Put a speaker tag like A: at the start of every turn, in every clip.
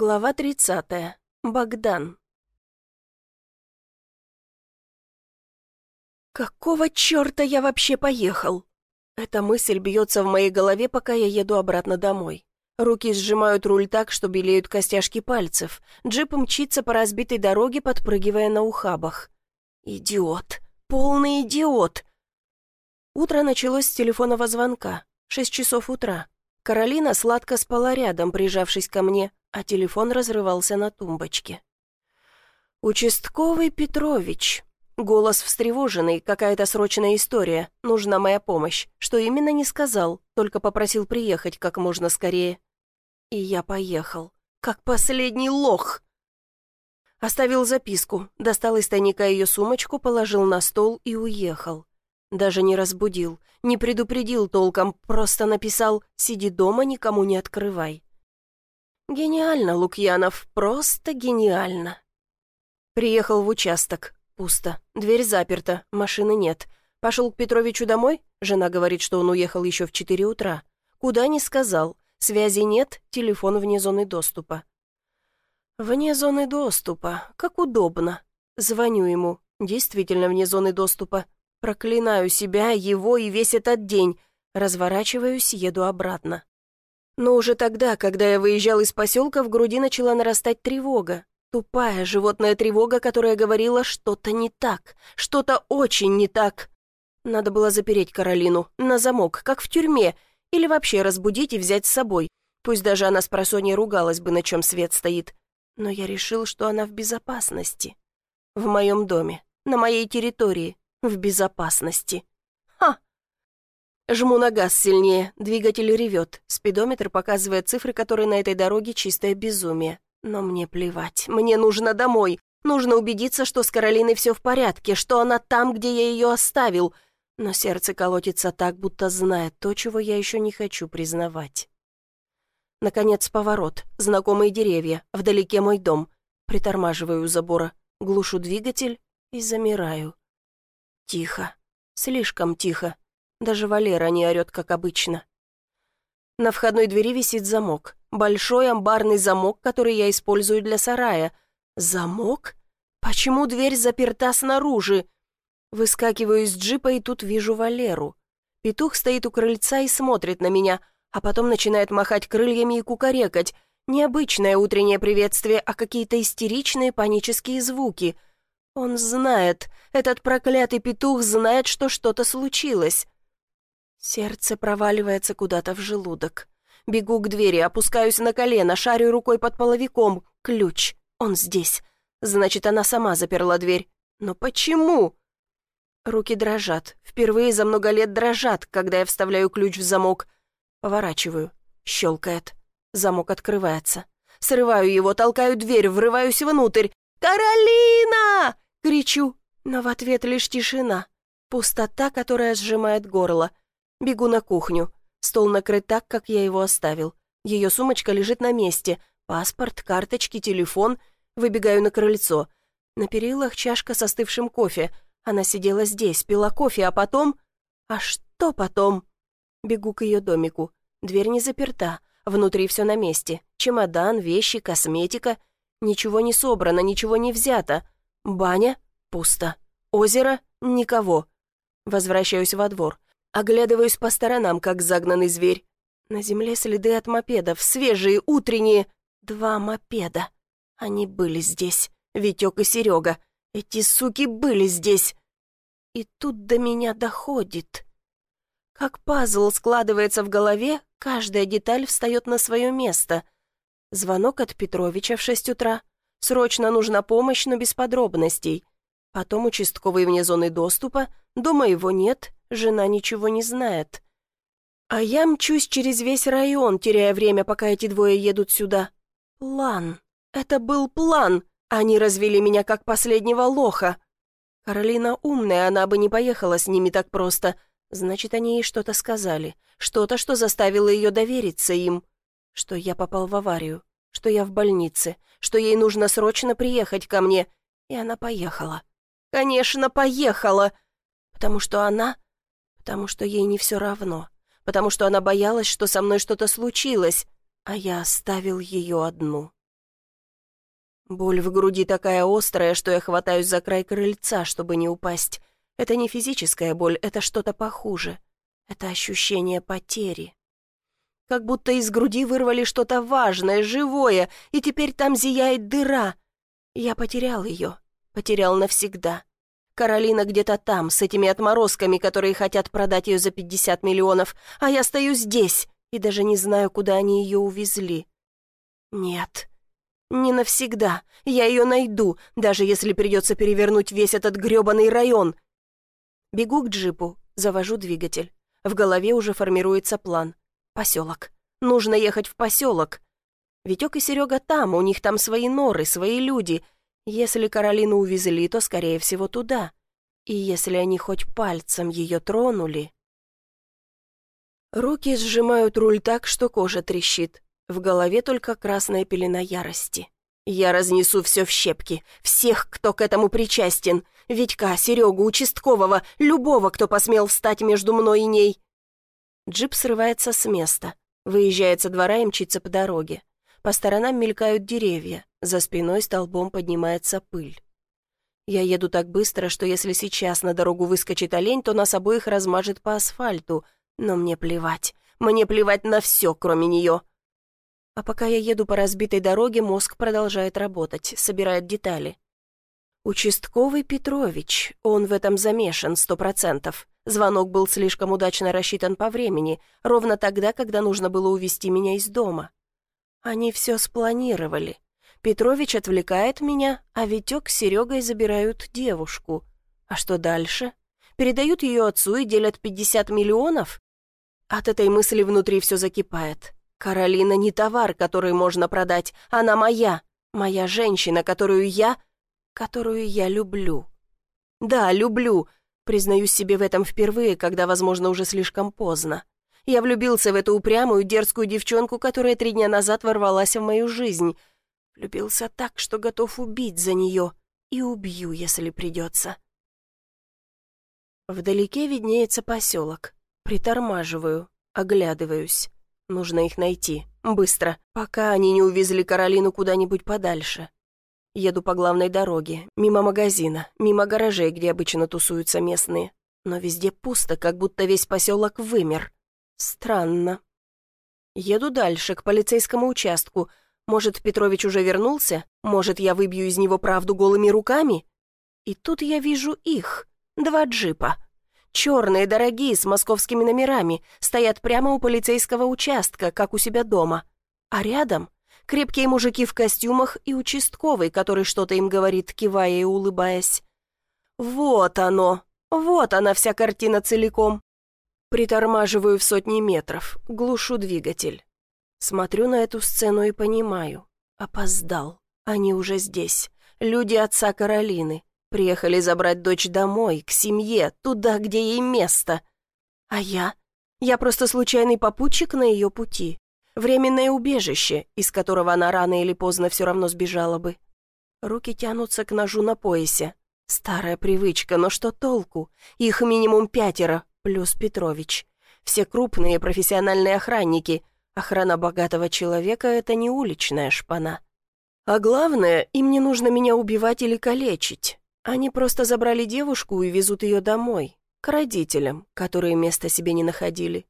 A: Глава 30. Богдан. Какого черта я вообще поехал? Эта мысль бьется в моей голове, пока я еду обратно домой. Руки сжимают руль так, что белеют костяшки пальцев. Джип мчится по разбитой дороге, подпрыгивая на ухабах. Идиот. Полный идиот. Утро началось с телефонного звонка. 6 часов утра. Каролина сладко спала рядом, прижавшись ко мне, а телефон разрывался на тумбочке. «Участковый Петрович». Голос встревоженный, какая-то срочная история, нужна моя помощь. Что именно не сказал, только попросил приехать как можно скорее. И я поехал, как последний лох. Оставил записку, достал из тайника ее сумочку, положил на стол и уехал. Даже не разбудил, не предупредил толком, просто написал «Сиди дома, никому не открывай». Гениально, Лукьянов, просто гениально. Приехал в участок. Пусто. Дверь заперта, машины нет. Пошел к Петровичу домой? Жена говорит, что он уехал еще в 4 утра. Куда не сказал. Связи нет, телефон вне зоны доступа. Вне зоны доступа. Как удобно. Звоню ему. Действительно вне зоны доступа. Проклинаю себя, его и весь этот день. Разворачиваюсь, еду обратно. Но уже тогда, когда я выезжал из поселка, в груди начала нарастать тревога. Тупая животная тревога, которая говорила, что-то не так, что-то очень не так. Надо было запереть Каролину на замок, как в тюрьме, или вообще разбудить и взять с собой. Пусть даже она спросонья ругалась бы, на чем свет стоит. Но я решил, что она в безопасности. В моем доме, на моей территории, в безопасности. Ха! Жму на газ сильнее, двигатель ревет, спидометр показывает цифры, которые на этой дороге чистое безумие. Но мне плевать, мне нужно домой. Нужно убедиться, что с Каролиной все в порядке, что она там, где я ее оставил. Но сердце колотится так, будто знает то, чего я еще не хочу признавать. Наконец поворот, знакомые деревья, вдалеке мой дом. Притормаживаю у забора, глушу двигатель и замираю. Тихо, слишком тихо. Даже Валера не орет, как обычно. На входной двери висит замок. Большой амбарный замок, который я использую для сарая. Замок? Почему дверь заперта снаружи? Выскакиваю из джипа и тут вижу Валеру. Петух стоит у крыльца и смотрит на меня, а потом начинает махать крыльями и кукарекать. Необычное утреннее приветствие, а какие-то истеричные панические звуки. Он знает, этот проклятый петух знает, что что-то случилось. Сердце проваливается куда-то в желудок. Бегу к двери, опускаюсь на колено, шарю рукой под половиком. Ключ. Он здесь. Значит, она сама заперла дверь. Но почему? Руки дрожат. Впервые за много лет дрожат, когда я вставляю ключ в замок. Поворачиваю. Щелкает. Замок открывается. Срываю его, толкаю дверь, врываюсь внутрь. «Каролина!» — кричу. Но в ответ лишь тишина. Пустота, которая сжимает горло. Бегу на кухню. Стол накрыт так, как я его оставил. Ее сумочка лежит на месте. Паспорт, карточки, телефон. Выбегаю на крыльцо. На перилах чашка с остывшим кофе. Она сидела здесь, пила кофе, а потом... А что потом? Бегу к ее домику. Дверь не заперта. Внутри все на месте. Чемодан, вещи, косметика. Ничего не собрано, ничего не взято. Баня? Пусто. Озеро? Никого. Возвращаюсь во двор. Оглядываюсь по сторонам, как загнанный зверь. На земле следы от мопедов, свежие, утренние. 2 мопеда. Они были здесь. Витек и Серега. Эти суки были здесь. И тут до меня доходит. Как пазл складывается в голове, каждая деталь встает на свое место. Звонок от Петровича в 6 утра. Срочно нужна помощь, но без подробностей. Потом участковый вне зоны доступа. Дома его нет. Жена ничего не знает. А я мчусь через весь район, теряя время, пока эти двое едут сюда. План. Это был план. Они развели меня как последнего лоха. Каролина умная, она бы не поехала с ними так просто. Значит, они ей что-то сказали. Что-то, что заставило ее довериться им. Что я попал в аварию. Что я в больнице. Что ей нужно срочно приехать ко мне. И она поехала. Конечно, поехала. Потому что ей не все равно, потому что она боялась, что со мной что-то случилось, а я оставил ее одну. Боль в груди такая острая, что я хватаюсь за край крыльца, чтобы не упасть. Это не физическая боль, это что-то похуже. Это ощущение потери. Как будто из груди вырвали что-то важное, живое, и теперь там зияет дыра. Я потерял ее, потерял навсегда. Каролина где-то там, с этими отморозками, которые хотят продать ее за 50 миллионов, а я стою здесь и даже не знаю, куда они ее увезли. Нет, не навсегда. Я ее найду, даже если придется перевернуть весь этот гребаный район. Бегу к джипу, завожу двигатель. В голове уже формируется план. Поселок. Нужно ехать в поселок. Витек и Серега там, у них там свои норы, свои люди. Если Каролину увезли, то, скорее всего, туда. И если они хоть пальцем ее тронули... Руки сжимают руль так, что кожа трещит. В голове только красная пелена ярости. Я разнесу все в щепки. Всех, кто к этому причастен. Витька, Серегу, участкового, любого, кто посмел встать между мной и ней. Джип срывается с места. Выезжает со двора и мчится по дороге. По сторонам мелькают деревья. За спиной столбом поднимается пыль. Я еду так быстро, что если сейчас на дорогу выскочит олень, то нас обоих размажет по асфальту. Но мне плевать. Мне плевать на все, кроме нее. А пока я еду по разбитой дороге, мозг продолжает работать, собирает детали. Участковый Петрович, он в этом замешан 100%. Звонок был слишком удачно рассчитан по времени, ровно тогда, когда нужно было увезти меня из дома. Они все спланировали. Петрович отвлекает меня, а Витек с Серегой забирают девушку. А что дальше? Передают ее отцу и делят 50 миллионов? От этой мысли внутри все закипает. Каролина не товар, который можно продать. Она моя. Моя женщина, которую я люблю. Да, люблю. Признаюсь себе в этом впервые, когда, возможно, уже слишком поздно. Я влюбился в эту упрямую, дерзкую девчонку, которая 3 дня назад ворвалась в мою жизнь. Влюбился так, что готов убить за нее. И убью, если придется. Вдалеке виднеется поселок. Притормаживаю, оглядываюсь. Нужно их найти. Быстро, пока они не увезли Каролину куда-нибудь подальше. Еду по главной дороге, мимо магазина, мимо гаражей, где обычно тусуются местные. Но везде пусто, как будто весь поселок вымер. Странно. Еду дальше, к полицейскому участку. Может, Петрович уже вернулся? Может, я выбью из него правду голыми руками? И тут я вижу их. 2 джипа. Черные, дорогие, с московскими номерами, стоят прямо у полицейского участка, как у себя дома. А рядом крепкие мужики в костюмах и участковый, который что-то им говорит, кивая и улыбаясь. Вот оно, вот она вся картина целиком. Притормаживаю в сотни метров, глушу двигатель. Смотрю на эту сцену и понимаю. Опоздал, они уже здесь, люди отца Каролины. Приехали забрать дочь домой, к семье, туда, где ей место. А я? Я просто случайный попутчик на ее пути. Временное убежище, из которого она рано или поздно все равно сбежала бы. Руки тянутся к ножу на поясе. Старая привычка, но что толку? Их минимум 5, плюс Петрович. Все крупные профессиональные охранники. Охрана богатого человека — это не уличная шпана. А главное, им не нужно меня убивать или калечить. Они просто забрали девушку и везут ее домой, к родителям, которые места себе не находили.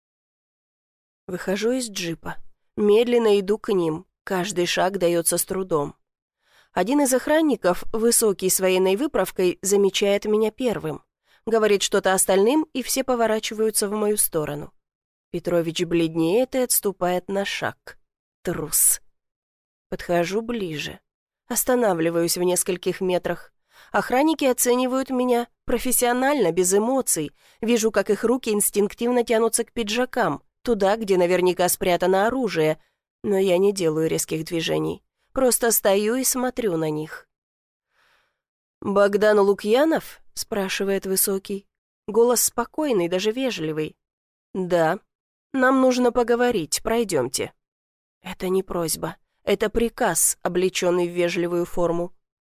A: Выхожу из джипа. Медленно иду к ним, каждый шаг дается с трудом. Один из охранников, высокий с военной выправкой, замечает меня первым. Говорит что-то остальным, и все поворачиваются в мою сторону. Петрович бледнеет и отступает на шаг. Трус. Подхожу ближе. Останавливаюсь в нескольких метрах. Охранники оценивают меня профессионально, без эмоций. Вижу, как их руки инстинктивно тянутся к пиджакам, туда, где наверняка спрятано оружие. Но я не делаю резких движений. Просто стою и смотрю на них. «Богдан Лукьянов?» — спрашивает высокий. Голос спокойный, даже вежливый. «Да. Нам нужно поговорить, пройдемте». Это не просьба. Это приказ, облеченный в вежливую форму.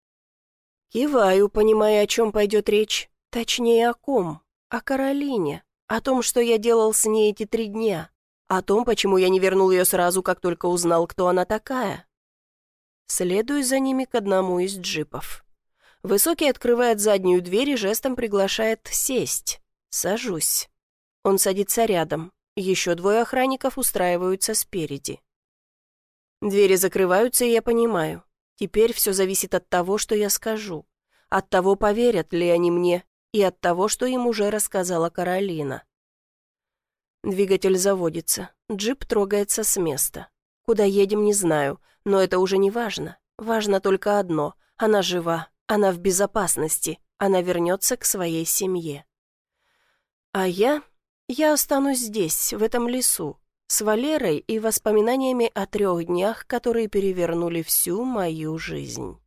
A: Киваю, понимая, о чем пойдет речь. Точнее, о ком? О Каролине. О том, что я делал с ней эти 3 дня. О том, почему я не вернул ее сразу, как только узнал, кто она такая. Следую за ними к одному из джипов. Высокий открывает заднюю дверь и жестом приглашает сесть. Сажусь. Он садится рядом. Еще двое охранников устраиваются спереди. Двери закрываются, и я понимаю. Теперь все зависит от того, что я скажу. От того, поверят ли они мне, и от того, что им уже рассказала Каролина. Двигатель заводится. Джип трогается с места. Куда едем, не знаю, но это уже не важно. Важно только одно. Она жива, она в безопасности, она вернется к своей семье. А я останусь здесь, в этом лесу, с Валерой и воспоминаниями о 3 днях, которые перевернули всю мою жизнь.